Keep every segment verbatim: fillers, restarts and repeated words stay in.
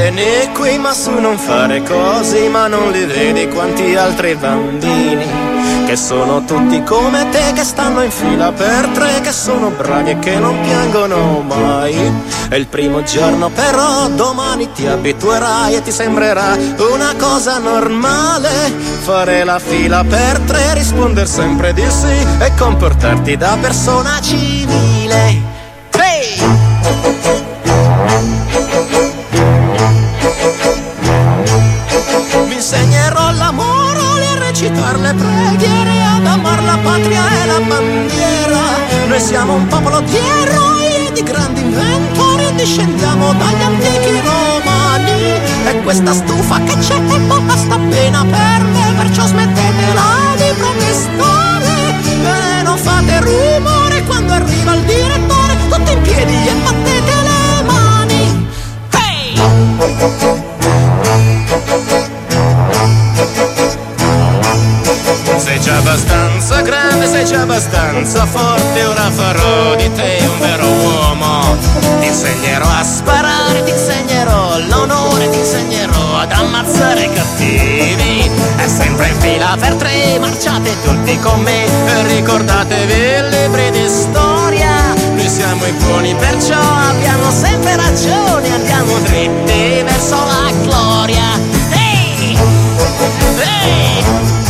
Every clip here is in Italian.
Vieni qui ma su non fare così, ma non li vedi quanti altri bambini che sono tutti come te, che stanno in fila per tre, che sono bravi e che non piangono mai. È il primo giorno però domani ti abituerai e ti sembrerà una cosa normale fare la fila per tre, risponder sempre di sì e comportarti da persona civile. Hey! Mi insegnerò l'amore, a recitare le preghiere, ad amar la patria e la bandiera. Noi siamo un popolo di eroi e di grandi inventori, discendiamo dagli antichi romani. E questa stufa che c'è basta appena per me, perciò smettetela di protestare e non fate rumore quando arriva il direttore. Tutti in piedi e battete le mani. Hey! Sei già abbastanza grande, sei già abbastanza forte, ora farò di te un vero uomo. Ti insegnerò a sparare, ti insegnerò l'onore, ti insegnerò ad ammazzare i cattivi. È sempre in fila per tre, marciate tutti con me e ricordatevi i libri di storia. Noi siamo i buoni, perciò abbiamo sempre ragione, andiamo dritti verso la gloria. Ehi! Ehi!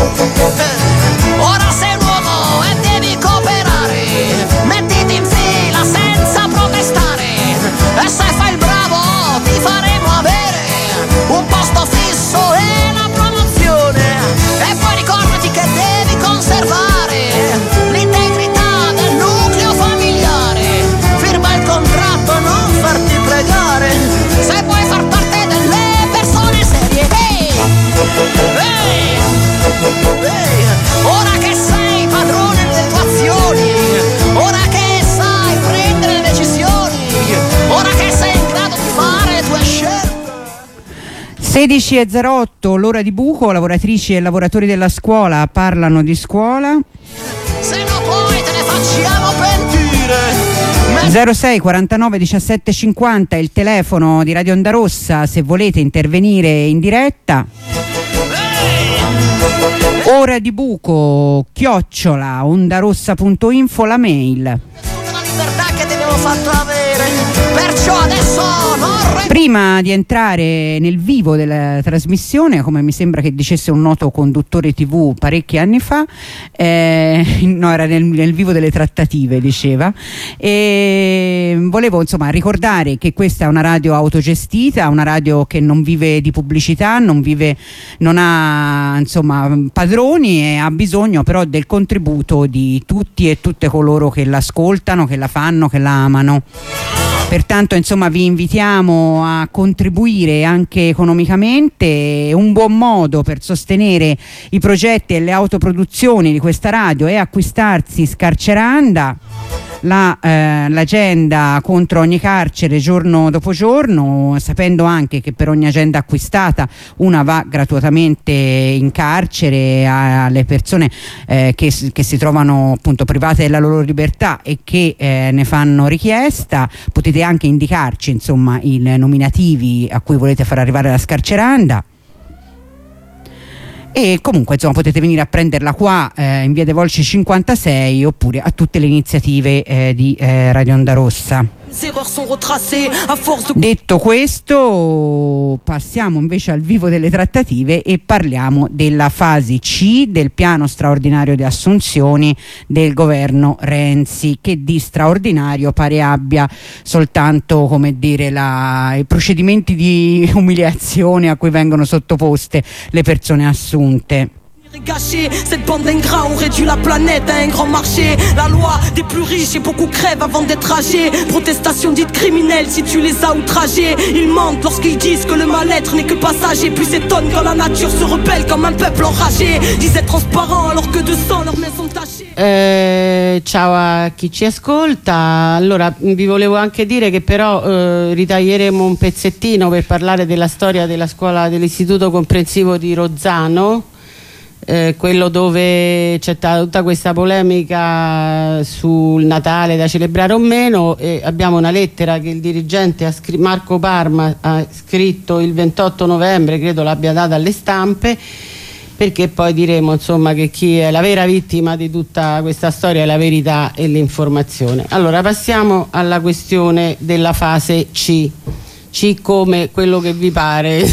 Ora sei un uomo e devi cooperare, mettiti in fila senza protestare, e se fai il bravo ti faremo avere un posto fisso e la promozione. E poi ricordati che devi conservare l'integrità del nucleo familiare, firma il contratto, non farti pregare, se vuoi far parte delle persone serie. Hey! Hey! Hey! Ora che sei padrone delle tue azioni, ora che sai prendere le decisioni, ora che sei in grado di fare le tue scelte. sedici e zero otto, l'ora di buco, lavoratrici e lavoratori della scuola parlano di scuola. Se no poi te ne facciamo pentire. zero sei quarantanove diciassette cinquanta il telefono di Radio Onda Rossa se volete intervenire in diretta. Ora di buco chiocciola ondarossa punto info la mail. Tutta la libertà che abbiamo fatto avere, perciò adesso non re- Prima di entrare nel vivo della trasmissione, come mi sembra che dicesse un noto conduttore tivù parecchi anni fa, eh, no, era nel, nel vivo delle trattative, diceva, e volevo insomma ricordare che questa è una radio autogestita, una radio che non vive di pubblicità, non vive, non ha insomma padroni, e ha bisogno però del contributo di tutti e tutte coloro che l'ascoltano, che la fanno, che la amano. Pertanto insomma vi invitiamo a contribuire anche economicamente. Un buon modo per sostenere i progetti e le autoproduzioni di questa radio è acquistarsi Scarceranda, la, eh, l'agenda contro ogni carcere giorno dopo giorno, sapendo anche che per ogni agenda acquistata una va gratuitamente in carcere alle persone eh, che, che si trovano appunto private della loro libertà e che eh, ne fanno richiesta. Potete anche indicarci insomma i nominativi a cui volete far arrivare la Scarceranda. E comunque insomma potete venire a prenderla qua eh, in via De Volci cinquantasei, oppure a tutte le iniziative eh, di eh, Radio Onda Rossa. Detto questo, passiamo invece al vivo delle trattative e parliamo della fase C del piano straordinario di assunzioni del governo Renzi, che di straordinario pare abbia soltanto, come dire, la, i procedimenti di umiliazione a cui vengono sottoposte le persone assunte. Gâché, cette bande d'ingrats ont réduit la planète à un grand marché. La loi des plus riches et beaucoup crèvent avant d'être âgés. Protestation dite criminelle si tu les as outragés. Ils mentent lorsqu'ils disent que le mal-être n'est que passager, puis s'étonnent quand la nature se rebelle comme un peuple enragé. Disent transparent alors que de sang leurs mains sont tachées. Eh, ciao a chi ci ascolta. Allora vi volevo anche dire che però eh, ritaglieremo un pezzettino per parlare della storia della scuola dell'istituto comprensivo di Rozzano, Eh, quello dove c'è stata tutta questa polemica sul Natale da celebrare o meno, e abbiamo una lettera che il dirigente ha scr- Marco Parma ha scritto il ventotto novembre, credo l'abbia data alle stampe, perché poi diremo insomma che chi è la vera vittima di tutta questa storia è la verità e l'informazione. Allora passiamo alla questione della fase C. C come quello che vi pare.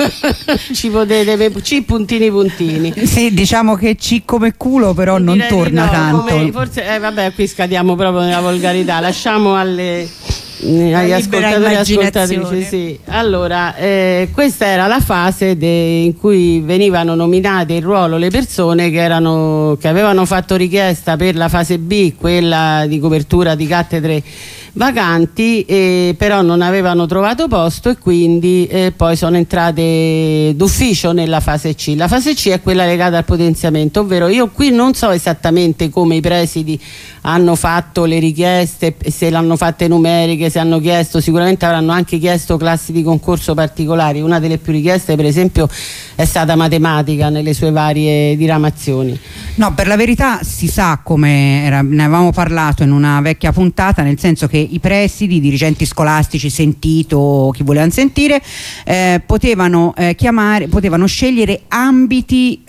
Ci potete C puntini puntini. Sì, diciamo che C come culo, però non Direi torna no, tanto. Come, forse eh, vabbè, qui scadiamo proprio nella volgarità. Lasciamo alle agli ascoltatori e ascoltatrici, sì. Allora, eh, questa era la fase de, in cui venivano nominate in ruolo le persone che erano che avevano fatto richiesta per la fase B, quella di copertura di cattedre vacanti, eh, però non avevano trovato posto e quindi eh, poi sono entrate d'ufficio nella fase C. La fase C è quella legata al potenziamento, ovvero io qui non so esattamente come i presidi hanno fatto le richieste, se l'hanno fatte numeriche, se hanno chiesto, sicuramente avranno anche chiesto classi di concorso particolari. Una delle più richieste per esempio è stata matematica nelle sue varie diramazioni. No, per la verità si sa, come era, ne avevamo parlato in una vecchia puntata, nel senso che i presidi, i dirigenti scolastici, sentito chi volevano sentire, eh, potevano eh, chiamare, potevano scegliere ambiti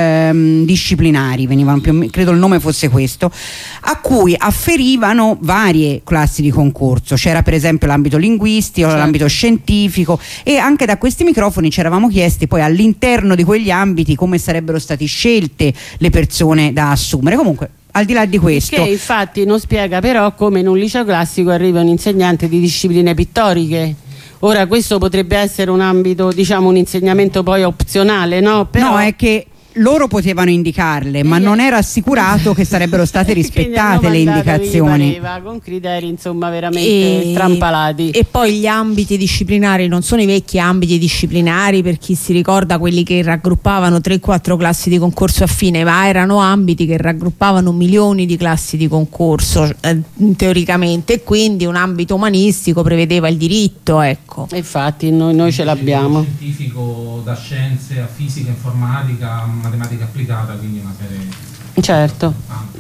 eh, disciplinari, venivano più o meno, credo il nome fosse questo, a cui afferivano varie classi di concorso. C'era per esempio l'ambito linguistico, certo, l'ambito scientifico, e anche da questi microfoni ci eravamo chiesti poi all'interno di quegli ambiti come sarebbero state scelte le persone da assumere. Comunque, al di là di questo, che infatti non spiega però come in un liceo classico arriva un insegnante di discipline pittoriche. Ora questo potrebbe essere un ambito, diciamo un insegnamento poi opzionale, no? Però... no, è che loro potevano indicarle, ma non era assicurato che sarebbero state rispettate le indicazioni, pareva, con criteri insomma veramente e, strampalati. E poi gli ambiti disciplinari non sono i vecchi ambiti disciplinari, per chi si ricorda, quelli che raggruppavano tre quattro classi di concorso affine, ma erano ambiti che raggruppavano milioni di classi di concorso eh, teoricamente, e quindi un ambito umanistico prevedeva il diritto, ecco. Infatti noi, noi ce l'abbiamo. Scientifico, da scienze a fisica, informatica, matematica applicata, quindi una serie. Certo.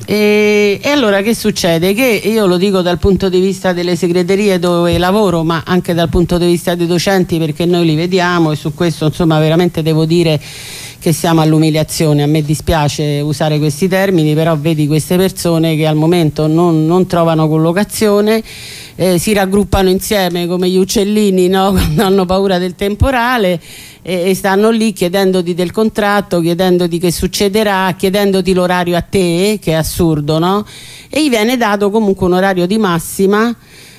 E, e allora che succede? Che io lo dico dal punto di vista delle segreterie dove lavoro, ma anche dal punto di vista dei docenti, perché noi li vediamo, e su questo insomma veramente devo dire che siamo all'umiliazione. A me dispiace usare questi termini, però vedi queste persone che al momento non, non trovano collocazione, eh, si raggruppano insieme come gli uccellini, no? Quando hanno paura del temporale, e stanno lì chiedendoti del contratto, chiedendoti che succederà, chiedendoti l'orario a te, che è assurdo, no? E gli viene dato comunque un orario di massima,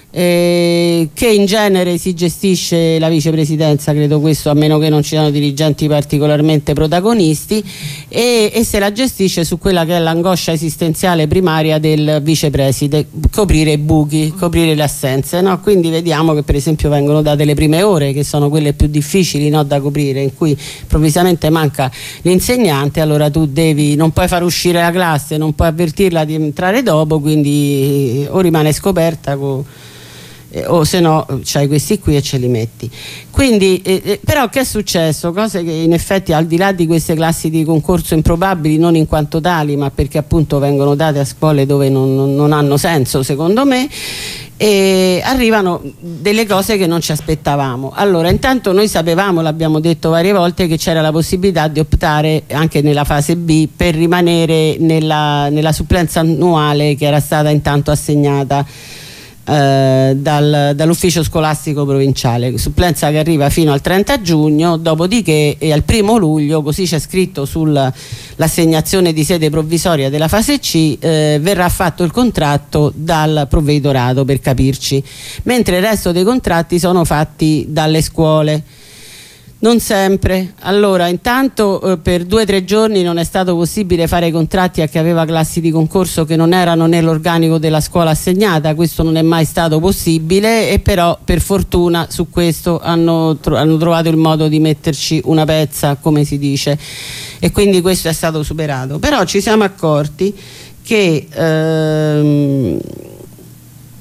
eh, che in genere si gestisce la vicepresidenza, credo questo, a meno che non ci siano dirigenti particolarmente protagonisti, e, e se la gestisce su quella che è l'angoscia esistenziale primaria del vicepreside: coprire i buchi, coprire le assenze, no? Quindi vediamo che per esempio vengono date le prime ore, che sono quelle più difficili, no, da coprire, in cui improvvisamente manca l'insegnante, allora tu devi, non puoi far uscire la classe, non puoi avvertirla di entrare dopo, quindi o rimane scoperta con Eh, o se no c'hai questi qui e ce li metti. Quindi eh, eh, però che è successo? Cose che in effetti, al di là di queste classi di concorso improbabili, non in quanto tali, ma perché appunto vengono date a scuole dove non, non, non hanno senso secondo me, e arrivano delle cose che non ci aspettavamo. Allora, intanto noi sapevamo, l'abbiamo detto varie volte, che c'era la possibilità di optare anche nella fase B per rimanere nella, nella supplenza annuale che era stata intanto assegnata Eh, dal, dall'ufficio scolastico provinciale, supplenza che arriva fino al trenta giugno, dopodiché e al primo luglio, così c'è scritto sull'assegnazione di sede provvisoria della fase C, eh, verrà fatto il contratto dal provveditorato, per capirci, mentre il resto dei contratti sono fatti dalle scuole. Non sempre. Allora, intanto eh, per due o tre giorni non è stato possibile fare i contratti a chi aveva classi di concorso che non erano nell'organico della scuola assegnata. Questo non è mai stato possibile, e però per fortuna su questo hanno, tro hanno trovato il modo di metterci una pezza, come si dice, e quindi questo è stato superato. Però ci siamo accorti che ehm,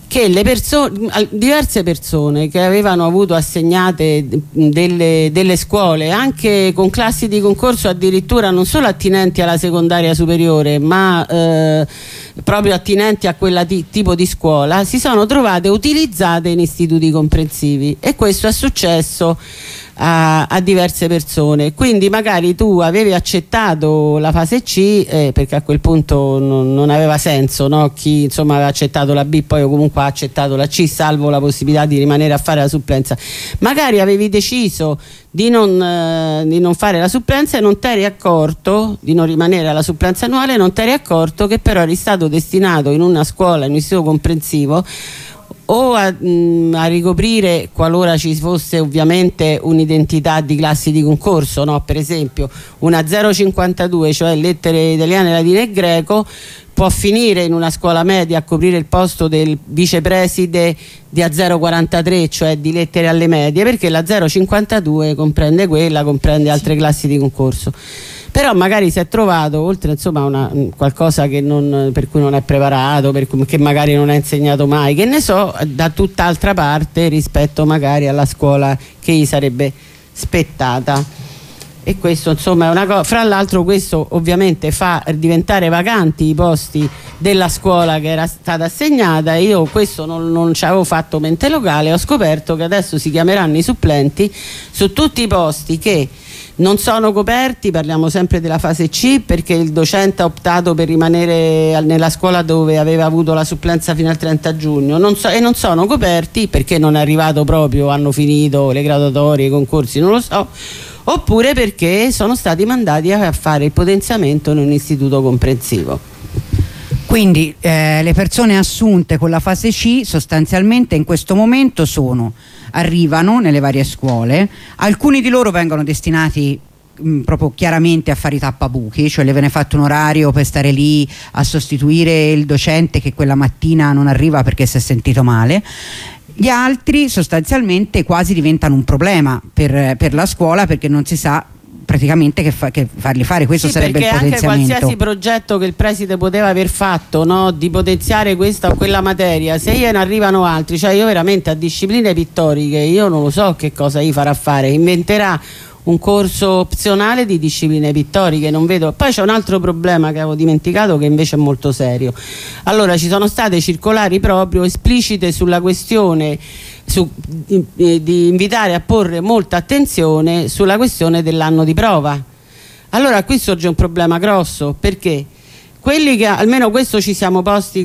che le persone, diverse persone che avevano avuto assegnate delle, delle scuole anche con classi di concorso addirittura non solo attinenti alla secondaria superiore ma eh, proprio attinenti a quella di, tipo di scuola, si sono trovate utilizzate in istituti comprensivi, e questo è successo A, a diverse persone. Quindi magari tu avevi accettato la fase C eh, perché a quel punto non, non aveva senso, no? Chi insomma aveva accettato la B poi comunque ha accettato la C, salvo la possibilità di rimanere a fare la supplenza. Magari avevi deciso di non, eh, di non fare la supplenza e non ti eri accorto, di non rimanere alla supplenza annuale, non ti eri accorto che però eri stato destinato in una scuola, in un istituto comprensivo, o a, mh, a ricoprire, qualora ci fosse ovviamente un'identità di classi di concorso, no? Per esempio una zero cinquantadue, cioè lettere italiane, latino e greco, può finire in una scuola media a coprire il posto del vicepreside di A zero quarantatré, cioè di lettere alle medie, perché la zero cinquantadue comprende quella, comprende altre classi di concorso. Però magari si è trovato, oltre insomma una, qualcosa che non, per cui non è preparato, per cui, che magari non ha insegnato mai, che ne so, da tutt'altra parte rispetto magari alla scuola che gli sarebbe spettata. E questo insomma è una cosa. Fra l'altro questo ovviamente fa diventare vacanti i posti della scuola che era stata assegnata, e io questo non, non ci avevo fatto mente locale. Ho scoperto che adesso si chiameranno i supplenti su tutti i posti che non sono coperti, parliamo sempre della fase C, perché il docente ha optato per rimanere nella scuola dove aveva avuto la supplenza fino al trenta giugno, non so, e non sono coperti perché non è arrivato proprio, hanno finito le graduatorie, i concorsi, non lo so, oppure perché sono stati mandati a fare il potenziamento in un istituto comprensivo. Quindi eh, le persone assunte con la fase C sostanzialmente in questo momento sono, arrivano nelle varie scuole, alcuni di loro vengono destinati mh, proprio chiaramente a fare i tappabuchi, cioè le viene fatto un orario per stare lì a sostituire il docente che quella mattina non arriva perché si è sentito male. Gli altri sostanzialmente quasi diventano un problema per, per la scuola, perché non si sa praticamente che, fa, che farli fare. Questo sì, sarebbe il potenziamento. Perché anche qualsiasi progetto che il preside poteva aver fatto, no, di potenziare questa o quella materia, se gliene arrivano altri, cioè io veramente a discipline pittoriche io non lo so che cosa gli farà fare, inventerà un corso opzionale di discipline pittoriche, non vedo. Poi c'è un altro problema che avevo dimenticato, che invece è molto serio. Allora, ci sono state circolari proprio esplicite sulla questione su, di, di invitare a porre molta attenzione sulla questione dell'anno di prova. Allora qui sorge un problema grosso, perché quelli che, almeno questo ci siamo posti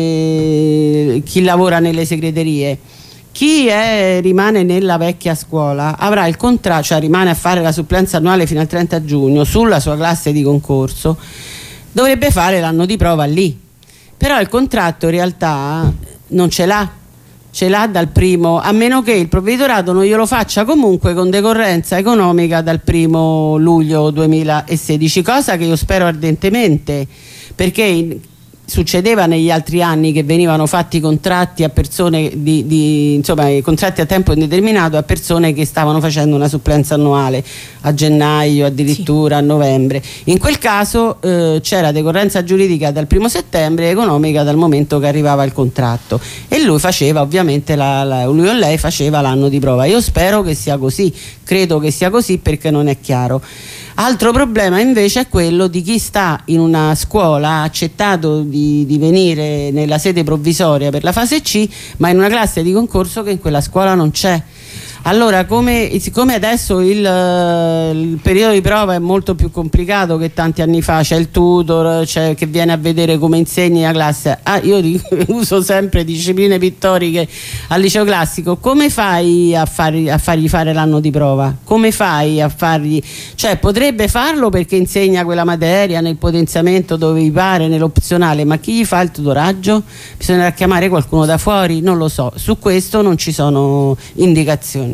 come chi lavora nelle segreterie, chi è, rimane nella vecchia scuola avrà il contratto, cioè rimane a fare la supplenza annuale fino al trenta giugno sulla sua classe di concorso, dovrebbe fare l'anno di prova lì, però il contratto in realtà non ce l'ha, ce l'ha dal primo, a meno che il provveditorato non glielo faccia comunque con decorrenza economica dal primo luglio duemilasedici, cosa che io spero ardentemente, perché in, succedeva negli altri anni che venivano fatti contratti a persone di, di insomma contratti a tempo indeterminato a persone che stavano facendo una supplenza annuale a gennaio, addirittura sì, a novembre. In quel caso eh, c'era decorrenza giuridica dal primo settembre e economica dal momento che arrivava il contratto, e lui faceva ovviamente la, la, lui o lei faceva l'anno di prova. Io spero che sia così, credo che sia così, perché non è chiaro. Altro problema invece è quello di chi sta in una scuola, ha accettato di, di venire nella sede provvisoria per la fase C, ma in una classe di concorso che in quella scuola non c'è. Allora, come, siccome adesso il, il periodo di prova è molto più complicato che tanti anni fa, c'è il tutor, c'è che viene a vedere come insegni la classe. Ah, io uso sempre discipline pittoriche al liceo classico. Come fai a, fargli, a fargli fare l'anno di prova? Come fai a fargli? Cioè, potrebbe farlo perché insegna quella materia nel potenziamento dove gli pare, nell'opzionale, ma chi gli fa il tutoraggio? Bisognerà chiamare qualcuno da fuori? Non lo so. Su questo non ci sono indicazioni.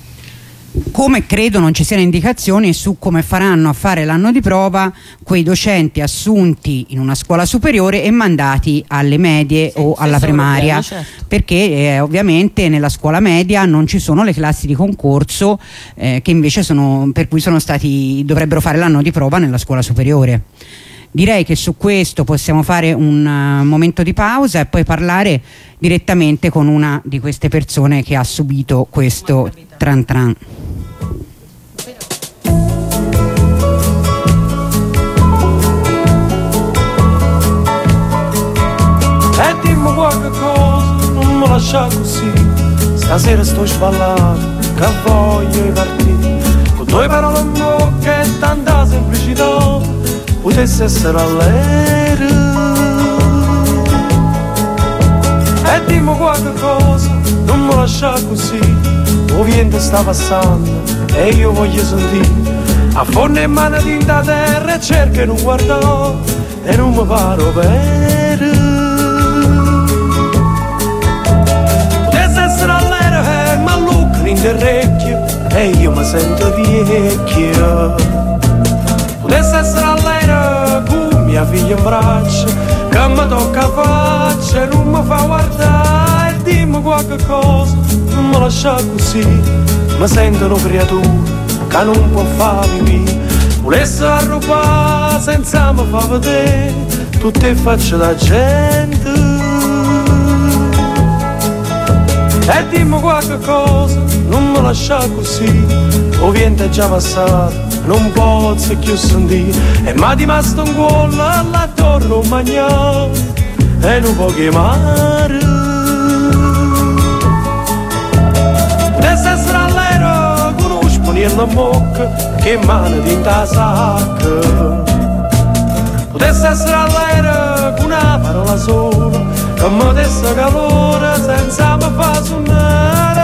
Come credo non ci siano indicazioni su come faranno a fare l'anno di prova quei docenti assunti in una scuola superiore e mandati alle medie sì, o alla primaria, problema, certo. Perché eh, ovviamente nella scuola media non ci sono le classi di concorso eh, che invece sono, per cui sono stati, dovrebbero fare l'anno di prova nella scuola superiore. direi che su questo possiamo fare un uh, momento di pausa e poi parlare direttamente con una di queste persone che ha subito questo tran tran. E dimmi qualche cosa, non mi lascia così. Stasera sto sballato, che voglio partire. Con due parole in bocca e tanta semplicità, potesse essere all'era. E dimmi qualche cosa, non mi lascia così. Il vento sta passando e io voglio sentire. Affonda in mano tinta terra e cerca di non guardare e non mi paro per. All'era ma lucca in orecchio e io mi sento vecchio. Potesse essere all'era con mia figlia in braccio che mi tocca faccia e non mi fa guardare. E dimmi qualche cosa, non mi lascia così. Mi sento una creatura che non può fare vivere. Volesse arrubare senza mi fa vedere tutte facce da gente. E dimmi qualche cosa, non mi lascia così. Il vento è già passato, non posso più sentire. E mi è rimasto un cuore alla torre mangiare e non può chiamare. Potesse essere all'era con uno sponiello in bocca che mano dinta sacca. Potesse essere all'era con una parola sola che mi desse calore senza mi fa suonare.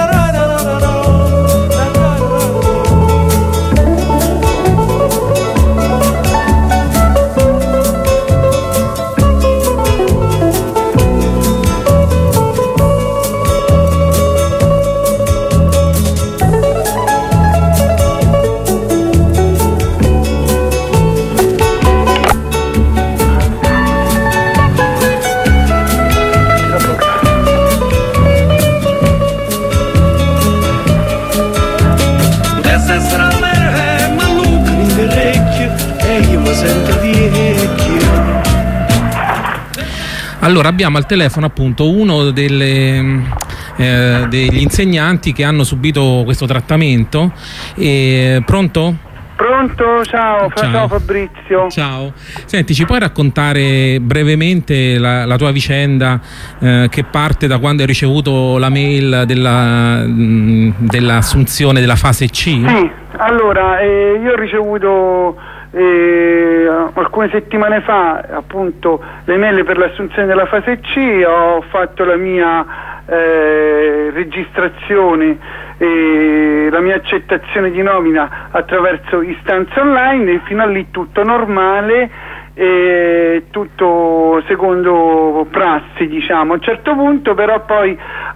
Allora abbiamo al telefono appunto uno delle, eh, degli insegnanti che hanno subito questo trattamento. E, pronto? Pronto, ciao, ciao, ciao Fabrizio. Ciao. Senti, ci puoi raccontare brevemente la, la tua vicenda eh, che parte da quando hai ricevuto la mail della, dell'assunzione della fase C? Sì, allora eh, io ho ricevuto eh, alcune settimane fa appunto le mail per l'assunzione della fase C, ho fatto la mia eh, registrazione e la mia accettazione di nomina attraverso istanza online e fino a lì tutto normale e tutto secondo prassi, diciamo. A un certo punto però poi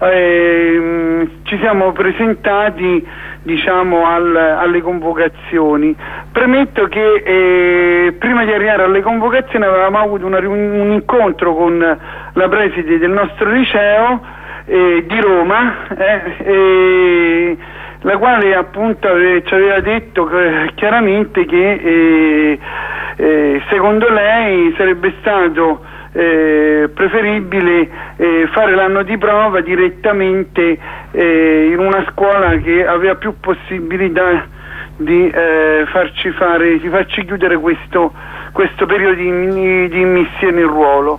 eh, ci siamo presentati, diciamo, al, alle convocazioni. Premetto che eh, prima di arrivare alle convocazioni avevamo avuto una, un incontro con la preside del nostro liceo eh, di Roma eh, eh, la quale appunto ave, ci aveva detto che, chiaramente che eh, eh, secondo lei sarebbe stato eh, preferibile eh, fare l'anno di prova direttamente eh, in una scuola che aveva più possibilità di eh, farci fare, di farci chiudere questo, questo periodo di, di immissione in ruolo.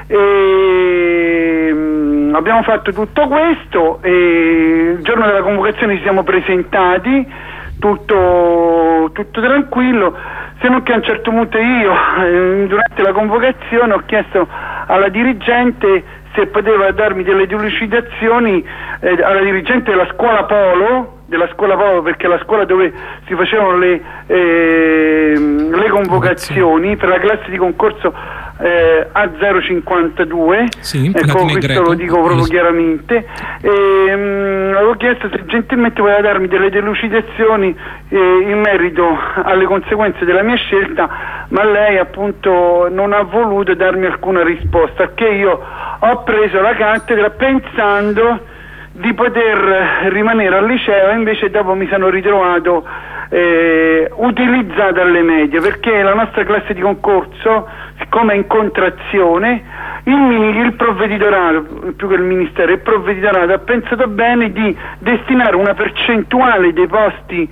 E, mh, abbiamo fatto tutto questo e il giorno della convocazione ci siamo presentati, tutto, tutto tranquillo, se non che a un certo punto io eh, durante la convocazione ho chiesto alla dirigente se poteva darmi delle delucidazioni, eh, alla dirigente della scuola Polo, della scuola Polo, perché è la scuola dove si facevano le, eh, le convocazioni per la classe di concorso eh, A zero cinquantadue, sì, ecco, questo greco. Lo dico proprio sì. chiaramente. E, mh, avevo chiesto se gentilmente voleva darmi delle delucidazioni eh, in merito alle conseguenze della mia scelta, ma lei appunto non ha voluto darmi alcuna risposta, che io ho preso la cattedra pensando di poter rimanere al liceo, invece dopo mi sono ritrovato eh, utilizzata alle medie, perché la nostra classe di concorso, siccome è in contrazione, il, il provveditorato, più che il ministero, il provveditorato ha pensato bene di destinare una percentuale dei posti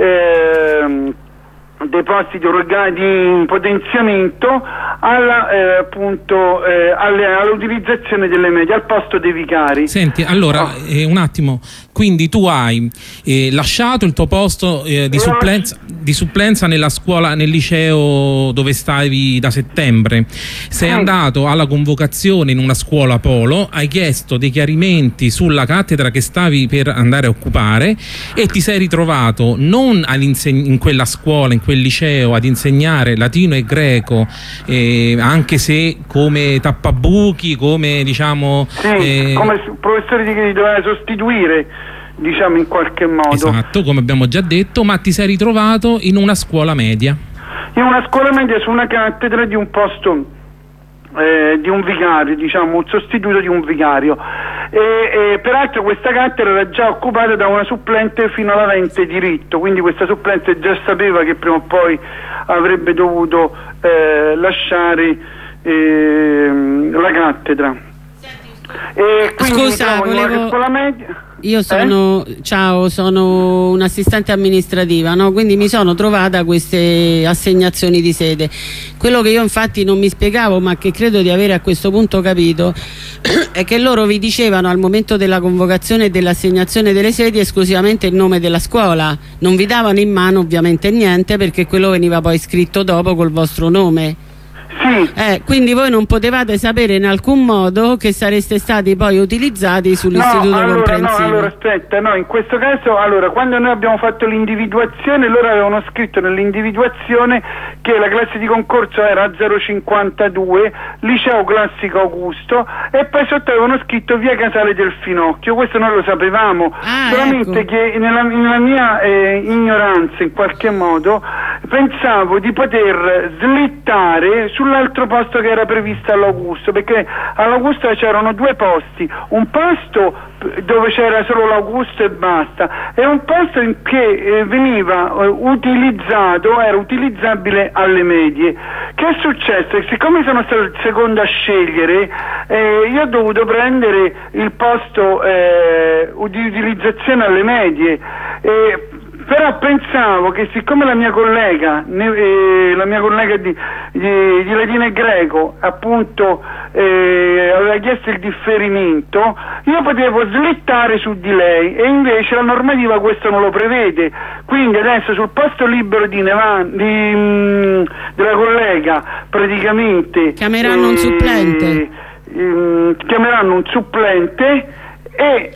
eh, dei posti di, di potenziamento alla, eh, appunto, eh, alle, all'utilizzazione delle medie al posto dei vicari. Senti, allora oh. eh, un attimo, quindi tu hai eh, lasciato il tuo posto eh, di, supplenza, di supplenza nella scuola, nel liceo dove stavi da settembre, sei eh. andato alla convocazione in una scuola polo, hai chiesto dei chiarimenti sulla cattedra che stavi per andare a occupare e ti sei ritrovato non ad inseg- in quella scuola, in quel liceo, ad insegnare latino e greco, eh, anche se come tappabuchi, come diciamo sì, eh, come professori di che doveva sostituire, diciamo, in qualche modo. Esatto, come abbiamo già detto, ma ti sei ritrovato in una scuola media. In una scuola media su una cattedra di un posto eh, di un vicario, diciamo un sostituto di un vicario, e, e peraltro questa cattedra era già occupata da una supplente fino all'avente diritto, quindi questa supplente già sapeva che prima o poi avrebbe dovuto eh, lasciare eh, la cattedra. E quindi Scusa, volevo... scuola media. Io sono, eh? ciao, sono un'assistente amministrativa, no? Quindi mi sono trovata queste assegnazioni di sede. Quello che io infatti non mi spiegavo, ma che credo di avere a questo punto capito, è che loro vi dicevano al momento della convocazione e dell'assegnazione delle sedi esclusivamente il nome della scuola, non vi davano in mano ovviamente niente, perché quello veniva poi scritto dopo col vostro nome. Sì. Eh, quindi voi non potevate sapere in alcun modo che sareste stati poi utilizzati sull'istituto no, allora, comprensivo. No, allora aspetta, no, in questo caso, allora, quando noi abbiamo fatto l'individuazione, loro avevano scritto nell'individuazione che la classe di concorso era zero cinquantadue, liceo classico Augusto, e poi sotto avevano scritto via Casale del Finocchio. Questo noi lo sapevamo, ah, solamente ecco. che nella, nella mia eh, ignoranza in qualche modo pensavo di poter slittare sull'altro posto che era previsto all'Augusto, perché all'Augusto c'erano due posti, un posto dove c'era solo l'Augusto e basta, e un posto in che eh, veniva eh, utilizzato, era utilizzabile alle medie. Che è successo? Siccome sono stato il secondo a scegliere, eh, io ho dovuto prendere il posto eh, di utilizzazione alle medie, eh, però pensavo che siccome la mia collega ne, eh, la mia collega di, di, di latino e greco appunto eh, aveva chiesto il differimento, io potevo slittare su di lei, e invece la normativa questo non lo prevede. Quindi adesso sul posto libero di Nevan, di, mh, della collega praticamente chiameranno eh, un supplente eh, chiameranno un supplente e,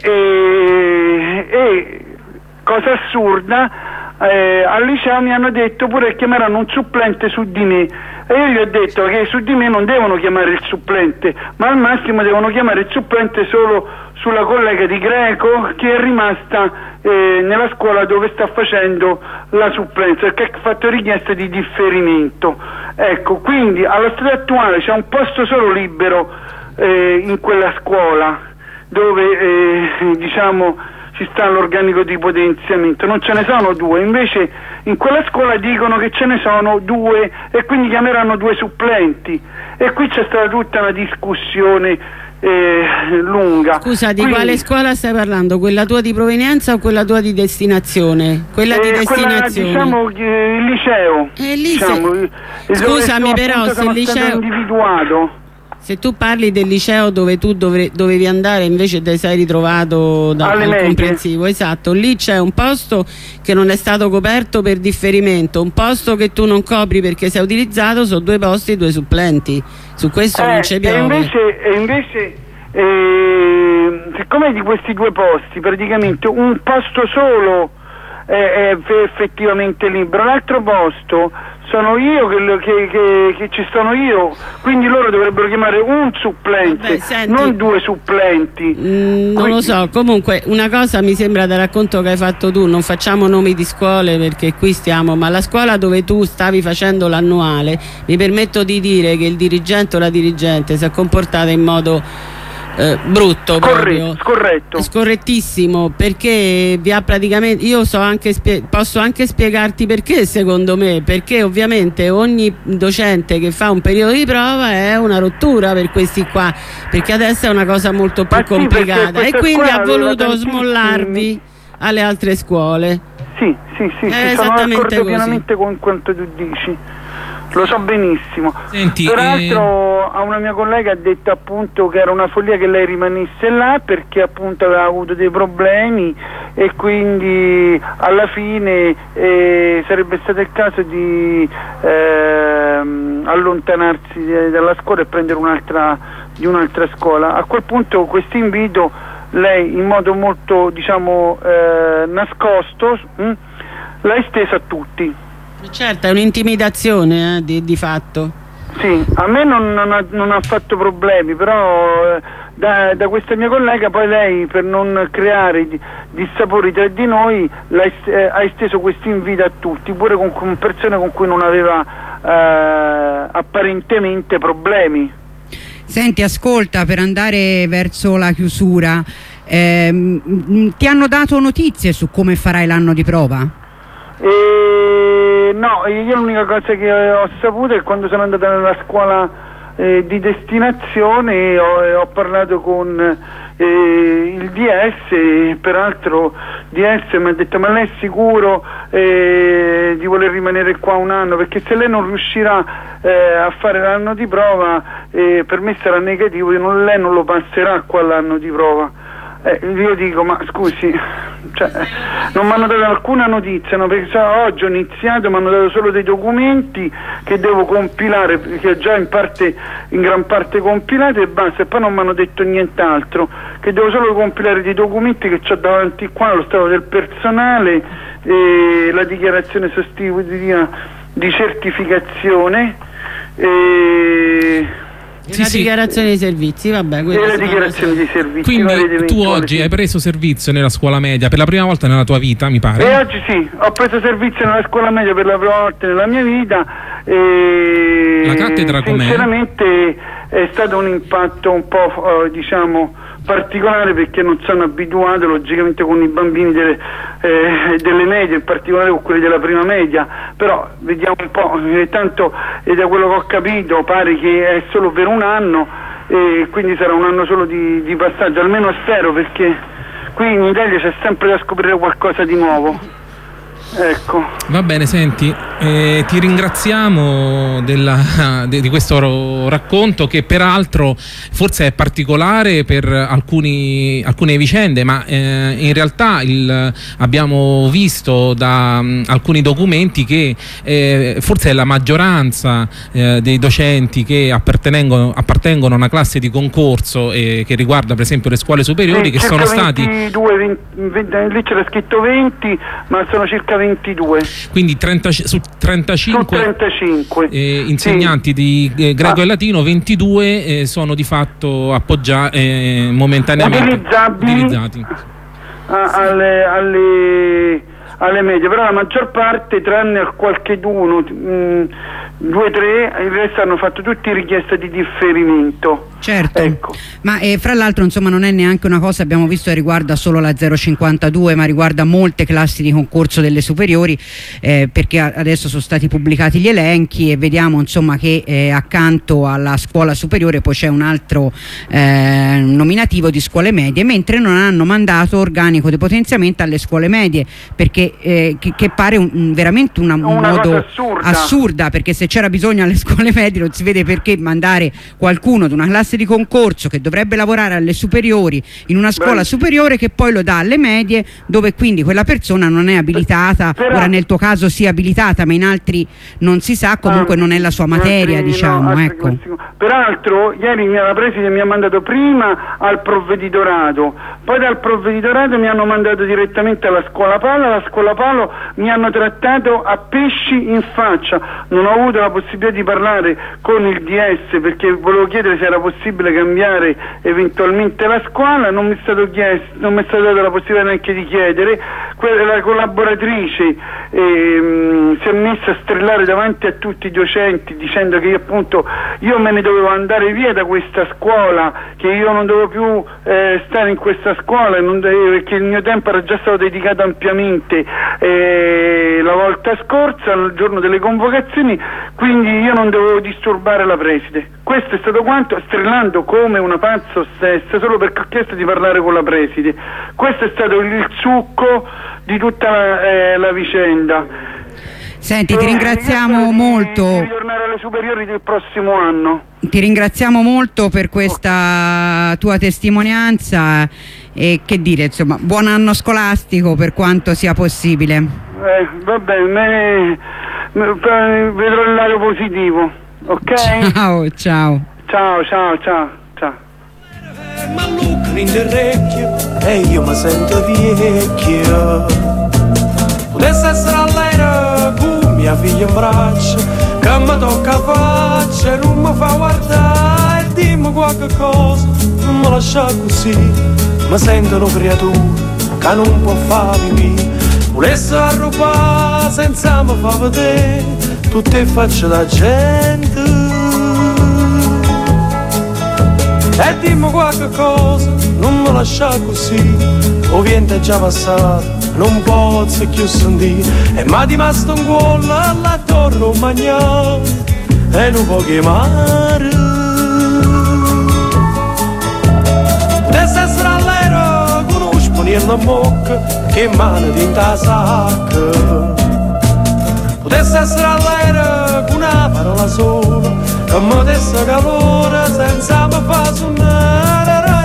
e, e cosa assurda, eh, al liceo mi hanno detto pure che chiameranno un supplente su di me, e io gli ho detto che su di me non devono chiamare il supplente, ma al massimo devono chiamare il supplente solo sulla collega di greco che è rimasta eh, nella scuola dove sta facendo la supplenza, perché ha fatto richiesta di differimento. Ecco, quindi allo stato attuale c'è un posto solo libero eh, in quella scuola dove eh, diciamo ci sta l'organico di potenziamento, non ce ne sono due, invece in quella scuola dicono che ce ne sono due e quindi chiameranno due supplenti, e qui c'è stata tutta una discussione eh, lunga. Scusa, di quindi, quale scuola stai parlando? Quella tua di provenienza o quella tua di destinazione? Quella eh, di destinazione? Quella, diciamo eh, il liceo. Eh, lì diciamo, se... il, Scusami, però se il liceo individuato. Se tu parli del liceo dove tu dovre, dovevi andare invece te sei ritrovato da, al comprensivo, esatto, lì c'è un posto che non è stato coperto per differimento, un posto che tu non copri perché sei utilizzato, sono due posti, due supplenti, su questo eh, non c'è piove. E invece, e invece eh, siccome di questi due posti praticamente un posto solo è, è effettivamente libero, l'altro posto sono io che, che, che, che ci sono io, quindi loro dovrebbero chiamare un supplente. Vabbè, senti, non due supplenti. Mm, non quindi... lo so, comunque una cosa mi sembra da racconto che hai fatto tu, non facciamo nomi di scuole perché qui stiamo, ma la scuola dove tu stavi facendo l'annuale, mi permetto di dire che il dirigente o la dirigente si è comportata in modo Eh, brutto, Scorretto, proprio scorretto. scorrettissimo, perché vi ha praticamente, io so anche spie- posso anche spiegarti perché, secondo me, perché ovviamente ogni docente che fa un periodo di prova è una rottura per questi qua, perché adesso è una cosa molto più Ma sì, complicata e perché quindi questa ha scuola aveva voluto tantissimi- smollarvi alle altre scuole. Sì, sì, sì, È sì, sono esattamente d'accordo così. pienamente con quanto tu dici. Lo so benissimo. Senti, Peraltro a una mia collega ha detto appunto che era una follia che lei rimanesse là perché appunto aveva avuto dei problemi e quindi alla fine eh, sarebbe stato il caso di ehm, allontanarsi dalla scuola e prendere un'altra di un'altra scuola. A quel punto questo invito lei in modo molto diciamo eh, nascosto mh, l'ha esteso a tutti. Certo, è un'intimidazione eh, di, di fatto. Sì, a me non, non, ha, non ha fatto problemi, però eh, da, da questa mia collega poi lei per non creare di, dissapori tra di noi l'ha est- eh, ha esteso questo invito a tutti, pure con, con persone con cui non aveva eh, apparentemente problemi. Senti, ascolta, per andare verso la chiusura, ehm, ti hanno dato notizie su come farai l'anno di prova? E no, io l'unica cosa che ho saputo è quando sono andata nella scuola eh, di destinazione ho, ho parlato con eh, il D S e peraltro D S mi ha detto ma lei è sicuro eh, di voler rimanere qua un anno, perché se lei non riuscirà eh, a fare l'anno di prova eh, per me sarà negativo e non, lei non lo passerà qua l'anno di prova. Eh, io dico ma scusi, cioè, non mi hanno dato alcuna notizia, no? Perché so, oggi ho iniziato, mi hanno dato solo dei documenti che devo compilare, che ho già in parte in gran parte compilati e basta, e poi non mi hanno detto nient'altro, che devo solo compilare dei documenti che ho davanti qua, lo stato del personale e la dichiarazione sostitutiva di certificazione e E Sì, la sì. dichiarazione di servizi, vabbè, e quelle la sono dichiarazione di servizi. Quindi varie ed tu eventuali, oggi sì. hai preso servizio nella scuola media per la prima volta nella tua vita, mi pare? E oggi sì, ho preso servizio nella scuola media per la prima volta nella mia vita e La cattedra com'è? sinceramente è stato un impatto un po' eh, diciamo particolare perché non sono abituato logicamente con i bambini delle, eh, delle medie, in particolare con quelli della prima media, però vediamo un po', eh, tanto eh, da quello che ho capito pare che è solo per un anno e quindi sarà un anno solo di, di passaggio, almeno spero, perché qui in Italia c'è sempre da scoprire qualcosa di nuovo. Ecco. Va bene, senti, eh, ti ringraziamo della, de, di questo ro- racconto che peraltro forse è particolare per alcuni, alcune vicende, ma eh, in realtà il, abbiamo visto da mh, alcuni documenti che eh, forse è la maggioranza eh, dei docenti che appartengono, appartengono a una classe di concorso eh, che riguarda per esempio le scuole superiori, Sì, che circa sono stati ventidue, venti, venti, lì c'era scritto venti, ma sono circa ventidue. quindi trenta, su trentacinque, Su trentacinque. Eh, insegnanti Sì. di eh, greco Ah. e latino, ventidue eh, sono di fatto appoggiati eh, momentaneamente Utilizzabili. utilizzati. a- alle, alle, alle medie, però la maggior parte, tranne qualcheduno, mh, due tre, il resto hanno fatto tutti richiesta di differimento. Certo, Ecco. ma eh, fra l'altro insomma non è neanche una cosa, abbiamo visto, che riguarda solo la zero cinquantadue, ma riguarda molte classi di concorso delle superiori, eh, perché a- adesso sono stati pubblicati gli elenchi e vediamo insomma che eh, accanto alla scuola superiore poi c'è un altro eh, nominativo di scuole medie, mentre non hanno mandato organico di potenziamento alle scuole medie, perché eh, che, che pare un, un- veramente una, un Una cosa modo assurda. assurda, perché se c'era bisogno alle scuole medie non si vede perché mandare qualcuno di una classe di concorso che dovrebbe lavorare alle superiori in una scuola Beh. superiore, che poi lo dà alle medie, dove quindi quella persona non è abilitata. Però- Ora nel tuo caso sì abilitata, ma in altri non si sa, comunque Ah, non è la sua in materia, altri- no, diciamo, altri ecco. classi- Peraltro ieri mi, la preside mi ha mandato prima al provveditorato, poi dal provveditorato mi hanno mandato direttamente alla scuola Palo, alla scuola Palo mi hanno trattato a pesci in faccia, non ho avuto la possibilità di parlare con il D S perché volevo chiedere se era possibile cambiare eventualmente la scuola, non mi è stato chiesto, non mi è stata data la possibilità neanche di chiedere, quella collaboratrice ehm, si è messa a strillare davanti a tutti i docenti dicendo che io, appunto io me ne dovevo andare via da questa scuola, che io non dovevo più eh, stare in questa scuola, non dovevo, perché il mio tempo era già stato dedicato ampiamente eh, la volta scorsa, il giorno delle convocazioni, quindi io non dovevo disturbare la preside. Questo è stato quanto, strillando come una pazza ossessa solo perché ho chiesto di parlare con la preside. Questo è stato il succo di tutta la, eh, la vicenda. Senti, ti eh, ringraziamo di, molto. Di ritornare alle superiori del prossimo anno. Ti ringraziamo molto per questa tua testimonianza e che dire, insomma, buon anno scolastico per quanto sia possibile. Eh, va bene, me, me, vedrò il lato positivo, ok? Ciao, ciao. Ciao, ciao, ciao, ciao. Ma lucri in orecchio e io mi sento vecchio. Potesse essere all'era con mia figlia in braccio, che mi tocca faccia e non mi fa guardare. E dimmi qualche cosa, non mi lascia così. Mi sento una creatura che non può fare pipì. Volesse arrubare senza mi fa vedere tutte facce da gente. E dimmi qualche cosa, non mi lascia così. O vento è già passato, non posso più sentire. E mi è rimasto un cuore alla torre un magnano e non può chiamare. Potesse essere all'era con uno sponiello in bocca che mano di ta sacca. Potesse essere all'era con una parola sola che mi desse calore senza mi fa suonare.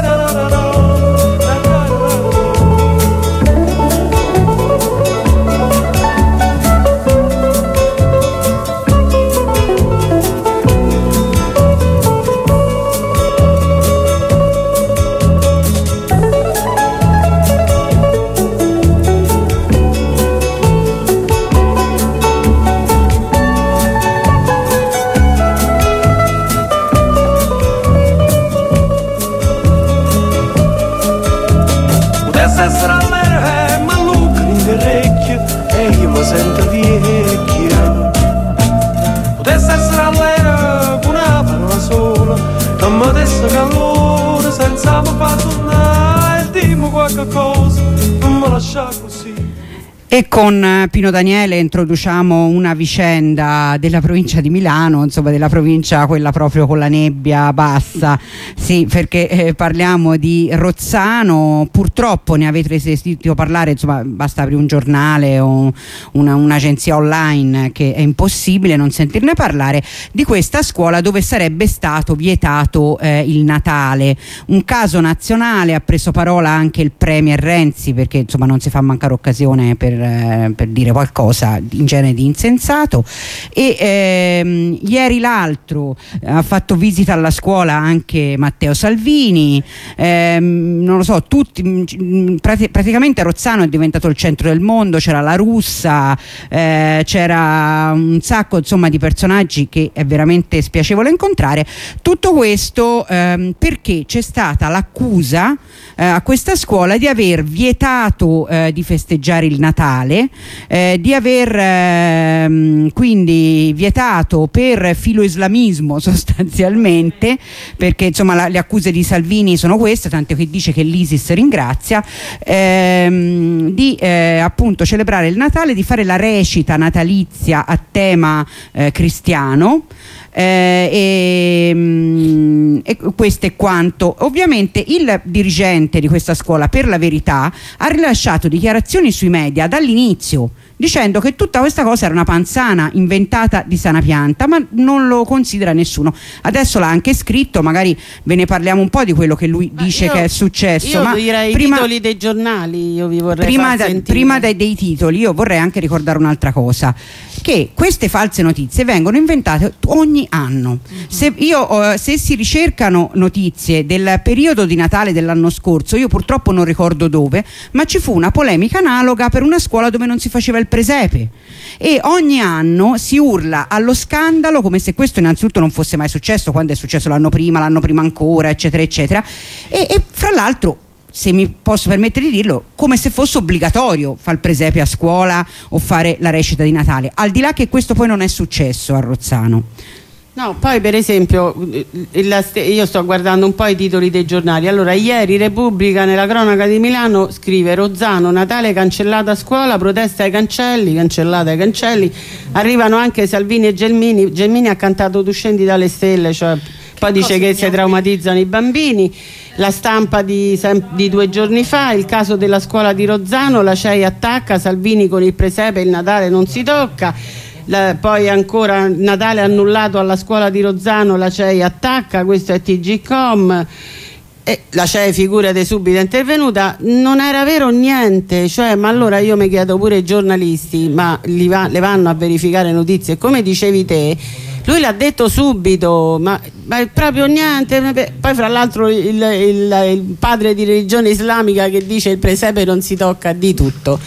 Essere all'era ma lucri in orecchio e io mi sento vecchio. Potesse essere all'era con una parola sola che mi desse calore senza mi far tornare. E dimmi qualche cosa, non mi lascia così. E con Pino Daniele introduciamo una vicenda della provincia di Milano, insomma della provincia quella proprio con la nebbia bassa, sì, perché eh, parliamo di Rozzano. Purtroppo ne avete sentito parlare, insomma basta aprire un giornale o una, un'agenzia online che è impossibile non sentirne parlare di questa scuola dove sarebbe stato vietato eh, il Natale. Un caso nazionale, ha preso parola anche il premier Renzi, perché insomma non si fa mancare occasione per per dire qualcosa in genere di insensato. E ehm, ieri l'altro ha fatto visita alla scuola anche Matteo Salvini, ehm, non lo so, tutti prati, praticamente Rozzano è diventato il centro del mondo, c'era la Russa, eh, c'era un sacco insomma di personaggi che è veramente spiacevole incontrare. Tutto questo ehm, perché c'è stata l'accusa eh, a questa scuola di aver vietato eh, di festeggiare il Natale, Eh, di aver ehm, quindi vietato per filoislamismo sostanzialmente, perché insomma la, le accuse di Salvini sono queste, tanto che dice che l'ISIS ringrazia, ehm, di eh, appunto celebrare il Natale, di fare la recita natalizia a tema eh, cristiano. Eh, e, mm, e questo è quanto. Ovviamente il dirigente di questa scuola, per la verità, ha rilasciato dichiarazioni sui media dall'inizio dicendo che tutta questa cosa era una panzana inventata di sana pianta, ma non lo considera nessuno. Adesso l'ha anche scritto, magari ve ne parliamo un po' di quello che lui ma dice io, che è successo. Io ma direi prima, i titoli dei giornali, io vi vorrei prima, far da, sentire. prima dei, dei titoli io vorrei anche ricordare un'altra cosa, che queste false notizie vengono inventate ogni anno. Mm-hmm. Se, io, uh, se si ricercano notizie del periodo di Natale dell'anno scorso, io purtroppo non ricordo dove, ma ci fu una polemica analoga per una scuola dove non si faceva il presepe, e ogni anno si urla allo scandalo come se questo innanzitutto non fosse mai successo, quando è successo l'anno prima, l'anno prima ancora, eccetera eccetera, e, e fra l'altro se mi posso permettere di dirlo, come se fosse obbligatorio fare il presepe a scuola o fare la recita di Natale, al di là che questo poi non è successo a Rozzano. No, poi per esempio io sto guardando un po' i titoli dei giornali. Allora, ieri Repubblica nella cronaca di Milano scrive: Rozzano, Natale cancellato a scuola, protesta ai cancelli, cancellata ai cancelli. Arrivano anche Salvini e Gelmini. Gelmini ha cantato Tu scendi dalle stelle, cioè, poi dice che si traumatizzano i bambini. La Stampa di, di due giorni fa, il caso della scuola di Rozzano, la C E I attacca, Salvini con il presepe, il Natale non si tocca. La, poi ancora Natale annullato alla scuola di Rozzano, la C E I attacca, questo è T G com, e la C E I figurate subito è intervenuta. Non era vero niente, cioè, ma allora io mi chiedo pure ai giornalisti, ma li va, le vanno a verificare notizie? Come dicevi te, lui l'ha detto subito, ma, ma è proprio niente. Poi fra l'altro il, il, il padre di religione islamica che dice il presepe non si tocca, di tutto.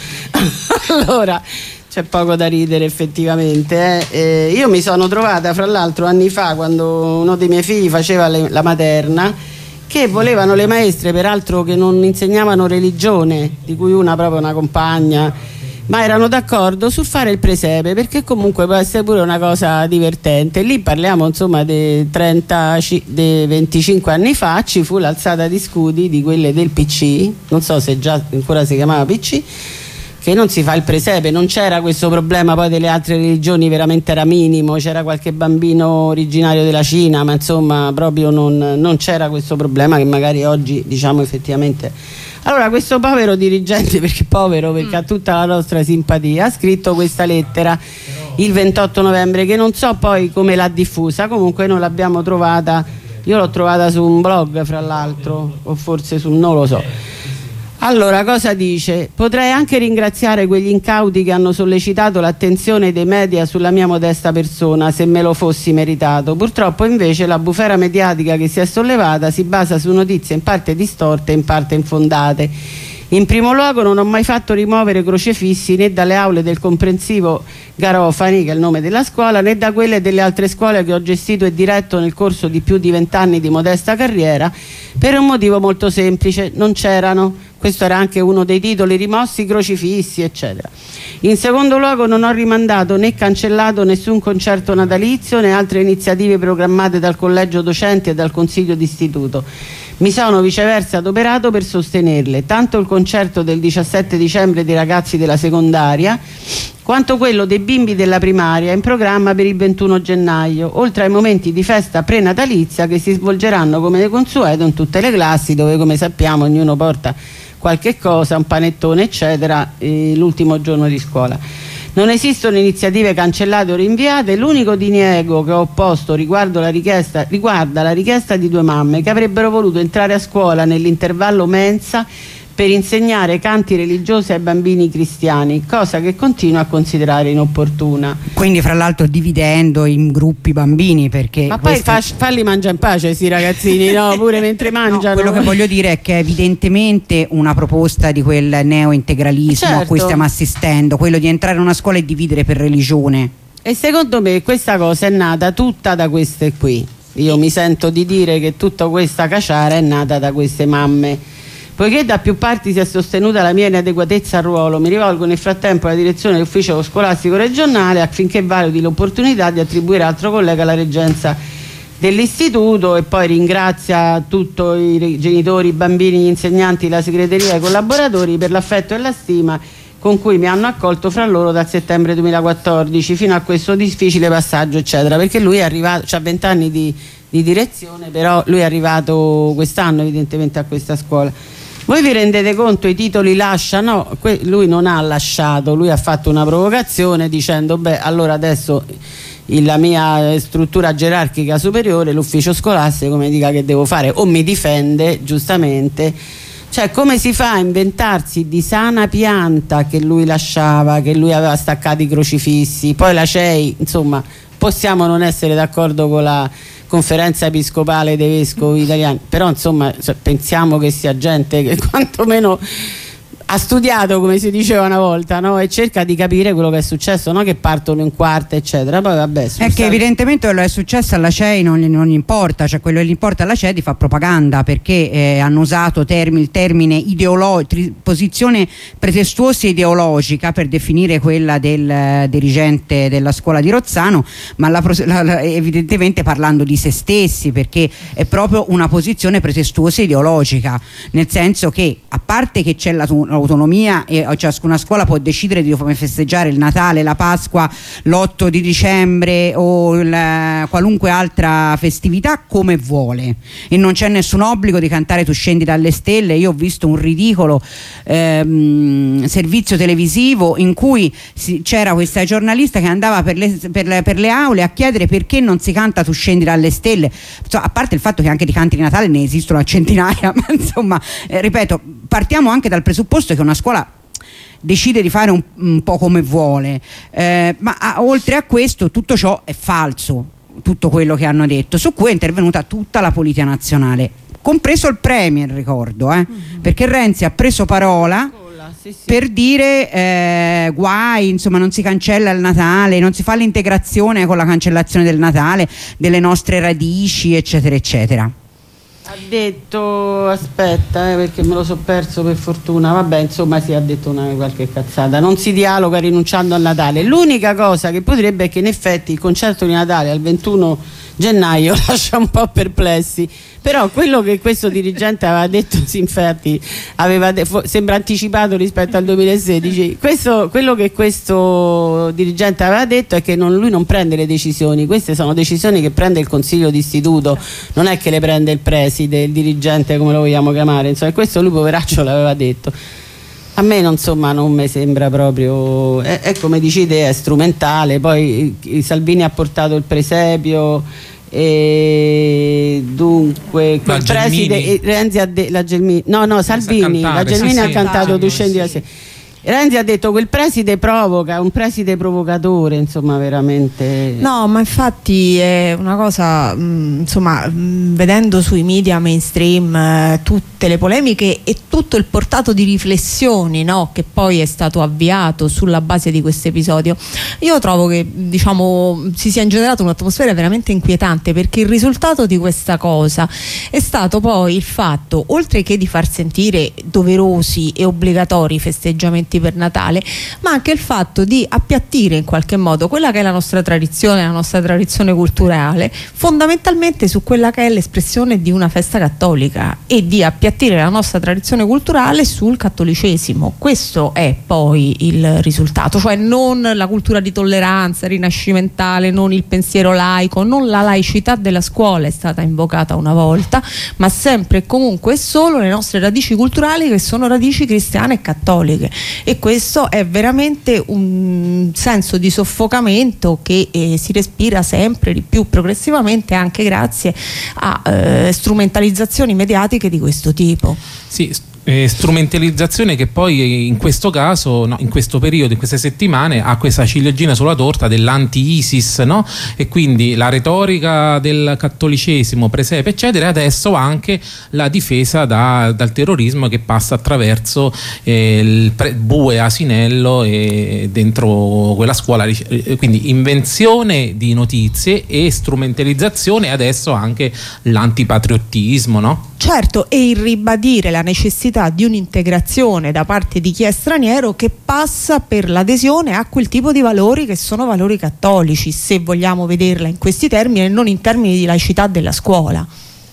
Allora c'è poco da ridere effettivamente. Eh. Eh, io mi sono trovata fra l'altro anni fa, quando uno dei miei figli faceva le, la materna, che volevano le maestre, peraltro che non insegnavano religione, di cui una proprio una compagna, ma erano d'accordo sul fare il presepe, perché comunque può essere pure una cosa divertente. Lì parliamo insomma dei trenta, dei venticinque anni fa, ci fu l'alzata di scudi di quelle del P C, non so se già ancora si chiamava P C, che non si fa il presepe. Non c'era questo problema poi delle altre religioni, veramente era minimo, c'era qualche bambino originario della Cina, ma insomma proprio non, non c'era questo problema che magari oggi diciamo effettivamente. Allora questo povero dirigente, perché povero, perché ha tutta la nostra simpatia, ha scritto questa lettera il ventotto novembre, che non so poi come l'ha diffusa, comunque noi l'abbiamo trovata, io l'ho trovata su un blog fra l'altro, o forse su, non lo so. Allora, cosa dice? Potrei anche ringraziare quegli incauti che hanno sollecitato l'attenzione dei media sulla mia modesta persona, se me lo fossi meritato. Purtroppo invece la bufera mediatica che si è sollevata si basa su notizie in parte distorte e in parte infondate. In primo luogo non ho mai fatto rimuovere crocefissi né dalle aule del comprensivo Garofani, che è il nome della scuola, né da quelle delle altre scuole che ho gestito e diretto nel corso di più di vent'anni di modesta carriera, per un motivo molto semplice: non c'erano. Questo era anche uno dei titoli rimossi, crocifissi eccetera. In secondo luogo non ho rimandato né cancellato nessun concerto natalizio né altre iniziative programmate dal collegio docenti e dal consiglio d'istituto. Mi sono viceversa adoperato per sostenerle, tanto il concerto del diciassette dicembre dei ragazzi della secondaria quanto quello dei bimbi della primaria in programma per il ventuno gennaio, oltre ai momenti di festa prenatalizia che si svolgeranno come de consueto in tutte le classi, dove come sappiamo ognuno porta qualche cosa, un panettone eccetera, eh, l'ultimo giorno di scuola. Non esistono iniziative cancellate o rinviate. L'unico diniego che ho posto riguardo la richiesta, riguarda la richiesta di due mamme che avrebbero voluto entrare a scuola nell'intervallo mensa per insegnare canti religiosi ai bambini cristiani, cosa che continuo a considerare inopportuna. Quindi fra l'altro dividendo in gruppi bambini, perché ma poi fa, falli mangiare in pace questi ragazzini, no? Pure mentre mangiano. No, quello che voglio dire è che è evidentemente una proposta di quel neointegralismo, certo, a cui stiamo assistendo, quello di entrare in una scuola e dividere per religione. E secondo me questa cosa è nata tutta da queste qui. Io mi sento di dire che tutta questa caciara è nata da queste mamme. Poiché da più parti si è sostenuta la mia inadeguatezza al ruolo, mi rivolgo nel frattempo alla direzione dell'ufficio scolastico regionale affinché valuti l'opportunità di attribuire altro collega alla reggenza dell'istituto, e poi ringrazia tutti i genitori, i bambini, gli insegnanti, la segreteria e i collaboratori per l'affetto e la stima con cui mi hanno accolto fra loro dal settembre duemilaquattordici fino a questo difficile passaggio eccetera, perché lui è arrivato, ha vent'anni di, di direzione, però lui è arrivato quest'anno evidentemente a questa scuola. Voi vi rendete conto, i titoli lasciano, lui non ha lasciato, lui ha fatto una provocazione dicendo beh allora adesso la mia struttura gerarchica superiore, l'ufficio scolastico, mi dica che devo fare, o mi difende giustamente. Cioè, come si fa a inventarsi di sana pianta che lui lasciava, che lui aveva staccato i crocifissi, poi la C E I, insomma, possiamo non essere d'accordo con la conferenza episcopale dei vescovi italiani, però insomma pensiamo che sia gente che quantomeno ha studiato, come si diceva una volta, no? E cerca di capire quello che è successo, no? Che partono in quarta eccetera. Poi vabbè, è che evidentemente quello che è successo alla C E I non gli, non gli importa, cioè quello che gli importa alla C E I di fa propaganda, perché eh, hanno usato termi, il termine ideologico, posizione pretestuosa e ideologica per definire quella del eh, dirigente della scuola di Rozzano, ma la, la, la, evidentemente parlando di se stessi, perché è proprio una posizione pretestuosa e ideologica, nel senso che, a parte che c'è la autonomia e ciascuna scuola può decidere di come festeggiare il Natale, la Pasqua, l'otto di dicembre o la, qualunque altra festività come vuole, e non c'è nessun obbligo di cantare Tu scendi dalle stelle. Io ho visto un ridicolo ehm, servizio televisivo in cui si, c'era questa giornalista che andava per le, per, le, per le aule a chiedere perché non si canta Tu scendi dalle stelle, insomma, a parte il fatto che anche di canti di Natale ne esistono a centinaia, ma insomma eh, ripeto, partiamo anche dal presupposto che una scuola decide di fare un, un po' come vuole, eh, ma a, oltre a questo tutto ciò è falso, tutto quello che hanno detto, su cui è intervenuta tutta la politica nazionale, compreso il Premier, ricordo, eh, mm-hmm. perché Renzi ha preso parola sì, sì. per dire eh, guai, insomma non si cancella il Natale, non si fa l'integrazione con la cancellazione del Natale, delle nostre radici eccetera eccetera. Ha detto, aspetta eh, perché me lo so perso per fortuna, vabbè insomma si sì, ha detto una qualche cazzata, non si dialoga rinunciando al Natale. L'unica cosa che potrebbe è che in effetti il concerto di Natale al ventuno gennaio lascia un po' perplessi, però quello che questo dirigente aveva detto, sì, infatti aveva de- sembra anticipato rispetto al duemilasedici, questo, quello che questo dirigente aveva detto è che non, lui non prende le decisioni, queste sono decisioni che prende il consiglio d'istituto, non è che le prende il preside, il dirigente, come lo vogliamo chiamare, insomma, questo lui poveraccio l'aveva detto. A me non, insomma, non mi sembra proprio, è, è come dici te, è strumentale. Poi Salvini ha portato il presepio e dunque quel preside, Renzi ha de, la Gelmini, no no Salvini, cantare, la Gelmini sì, ha sì, cantato Tu scendi da sé. Renzi ha detto quel preside provoca, un preside provocatore, insomma veramente. No, ma infatti è una cosa, mh, insomma, mh, vedendo sui media mainstream eh, tutte le polemiche e tutto il portato di riflessioni, no, che poi è stato avviato sulla base di questo episodio, io trovo che, diciamo, si sia ingenerata un'atmosfera veramente inquietante, perché il risultato di questa cosa è stato poi il fatto, oltre che di far sentire doverosi e obbligatori i festeggiamenti per Natale, ma anche il fatto di appiattire in qualche modo quella che è la nostra tradizione, la nostra tradizione culturale, fondamentalmente su quella che è l'espressione di una festa cattolica, e di appiattire la nostra tradizione culturale sul cattolicesimo. Questo è poi il risultato, cioè non la cultura di tolleranza rinascimentale, non il pensiero laico, non la laicità della scuola è stata invocata una volta, ma sempre e comunque e solo le nostre radici culturali, che sono radici cristiane e cattoliche. E questo è veramente un senso di soffocamento che eh, si respira sempre di più progressivamente, anche grazie a eh, strumentalizzazioni mediatiche di questo tipo. Sì, eh, strumentalizzazione che poi in questo caso, no, in questo periodo, in queste settimane, ha questa ciliegina sulla torta dell'anti-ISIS, no? E quindi la retorica del cattolicesimo, presepe eccetera, e adesso anche la difesa da, dal terrorismo, che passa attraverso eh, il pre- bue asinello e dentro quella scuola, quindi invenzione di notizie e strumentalizzazione, e adesso anche l'antipatriottismo, no? Certo, e il ribadire la necessità di un'integrazione da parte di chi è straniero, che passa per l'adesione a quel tipo di valori che sono valori cattolici, se vogliamo vederla in questi termini e non in termini di laicità della scuola.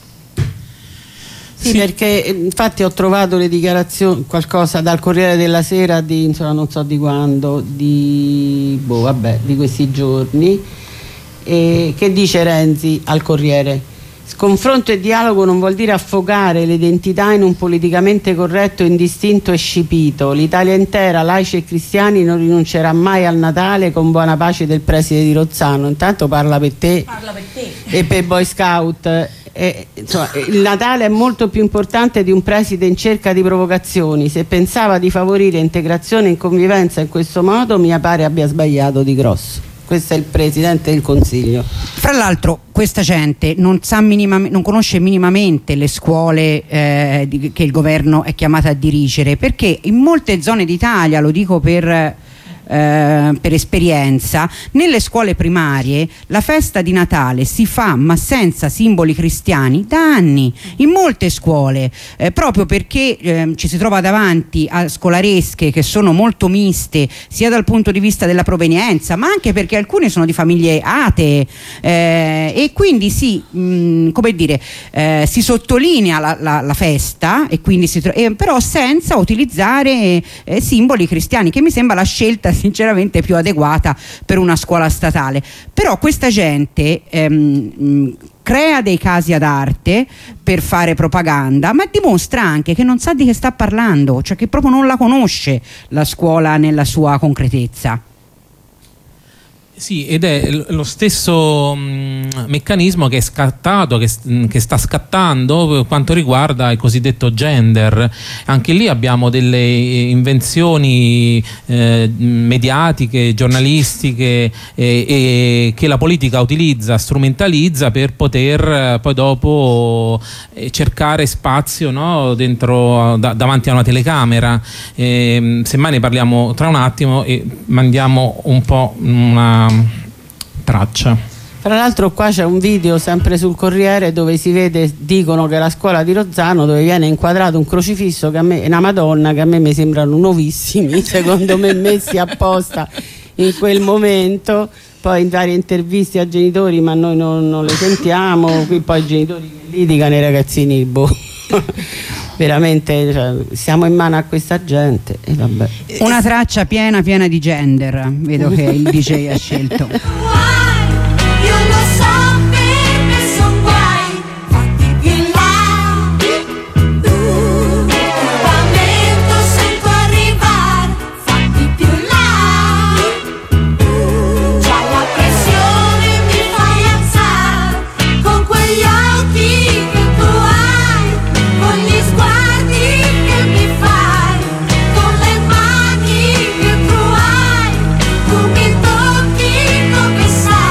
Sì, sì, perché infatti ho trovato le dichiarazioni, qualcosa dal Corriere della Sera di, insomma, non so di quando, di boh, vabbè, di questi giorni, e che dice Renzi al Corriere: confronto e dialogo non vuol dire affogare le identità in un politicamente corretto, indistinto e scipito. L'Italia intera, laici e cristiani, non rinuncerà mai al Natale, con buona pace del preside di Rozzano. Intanto parla per te, parla per te. E per Boy Scout. E, insomma, il Natale è molto più importante di un preside in cerca di provocazioni. Se pensava di favorire integrazione e convivenza in questo modo, mi pare abbia sbagliato di grosso. questo è il Presidente del Consiglio. Fra l'altro questa gente non sa minimamente, non conosce minimamente le scuole eh, di, che il governo è chiamato a dirigere, perché in molte zone d'Italia, lo dico per Eh, per esperienza, nelle scuole primarie la festa di Natale si fa ma senza simboli cristiani da anni, in molte scuole, eh, proprio perché eh, ci si trova davanti a scolaresche che sono molto miste sia dal punto di vista della provenienza, ma anche perché alcune sono di famiglie atee, eh, e quindi si, mh, come dire, eh, si sottolinea la, la, la festa e quindi si tro- eh, però senza utilizzare eh, simboli cristiani, che mi sembra la scelta sinceramente più adeguata per una scuola statale. Però questa gente ehm, mh, crea dei casi ad arte per fare propaganda, ma dimostra anche che non sa di che sta parlando, cioè che proprio non la conosce la scuola nella sua concretezza. Sì, ed è lo stesso mh, meccanismo che è scattato, che, che sta scattando per quanto riguarda il cosiddetto gender. Anche lì abbiamo delle invenzioni eh, mediatiche, giornalistiche, eh, e che la politica utilizza, strumentalizza per poter eh, poi dopo eh, cercare spazio, no, dentro, da, davanti a una telecamera. Eh, semmai ne parliamo tra un attimo e mandiamo un po' una traccia. Tra l'altro qua c'è un video sempre sul Corriere dove si vede, dicono che è la scuola di Rozzano, dove viene inquadrato un crocifisso che a me, e una Madonna che a me mi sembrano nuovissimi, secondo me messi apposta in quel momento. Poi in varie interviste a genitori, ma noi non, non le sentiamo, qui poi i genitori litigano, i ragazzini boh. Veramente, cioè, siamo in mano a questa gente e vabbè. Una traccia piena piena di gender, vedo che il D J ha scelto. Tu mi tocchi come sai.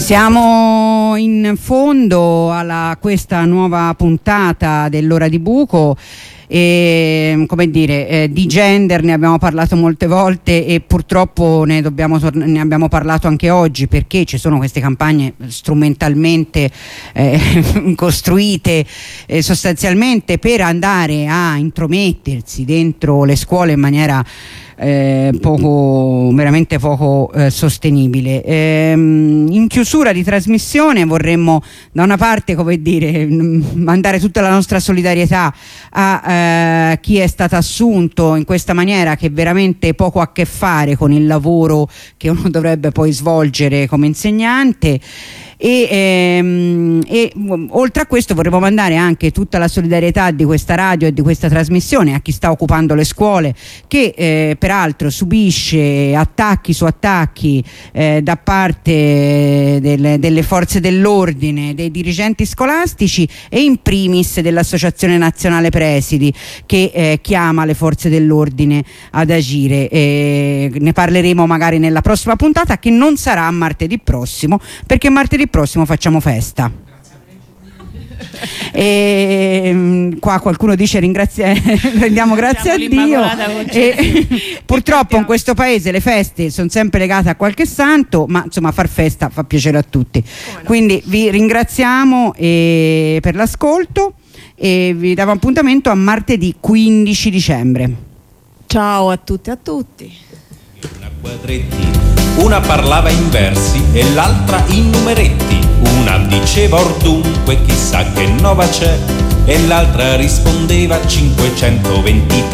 Siamo in fondo a questa nuova puntata dell'Ora di Buco. E, come dire, eh, di gender ne abbiamo parlato molte volte e purtroppo ne, dobbiamo, ne abbiamo parlato anche oggi, perché ci sono queste campagne strumentalmente eh, costruite eh, sostanzialmente per andare a intromettersi dentro le scuole in maniera Eh, poco, veramente poco eh, sostenibile. Ehm, in chiusura di trasmissione vorremmo da una parte, come dire, mandare tutta la nostra solidarietà a eh, chi è stato assunto in questa maniera, che veramente poco ha a che fare con il lavoro che uno dovrebbe poi svolgere come insegnante. E, ehm, e oltre a questo vorremmo mandare anche tutta la solidarietà di questa radio e di questa trasmissione a chi sta occupando le scuole, che eh, peraltro subisce attacchi su attacchi eh, da parte delle, delle forze dell'ordine, dei dirigenti scolastici e in primis dell'Associazione Nazionale Presidi, che eh, chiama le forze dell'ordine ad agire. E ne parleremo magari nella prossima puntata, che non sarà martedì prossimo, perché martedì prossimo facciamo festa. E qua qualcuno dice ringrazia, rendiamo grazie a Dio. E, purtroppo in questo paese le feste sono sempre legate a qualche santo, ma insomma far festa fa piacere a tutti. Quindi vi ringraziamo eh, per l'ascolto e vi diamo appuntamento a martedì quindici dicembre. Ciao a tutti e a tutti. Una quadretti, una parlava in versi e l'altra in numeretti, una diceva or dunque chissà che nova c'è e l'altra rispondeva cinquecentoventitré.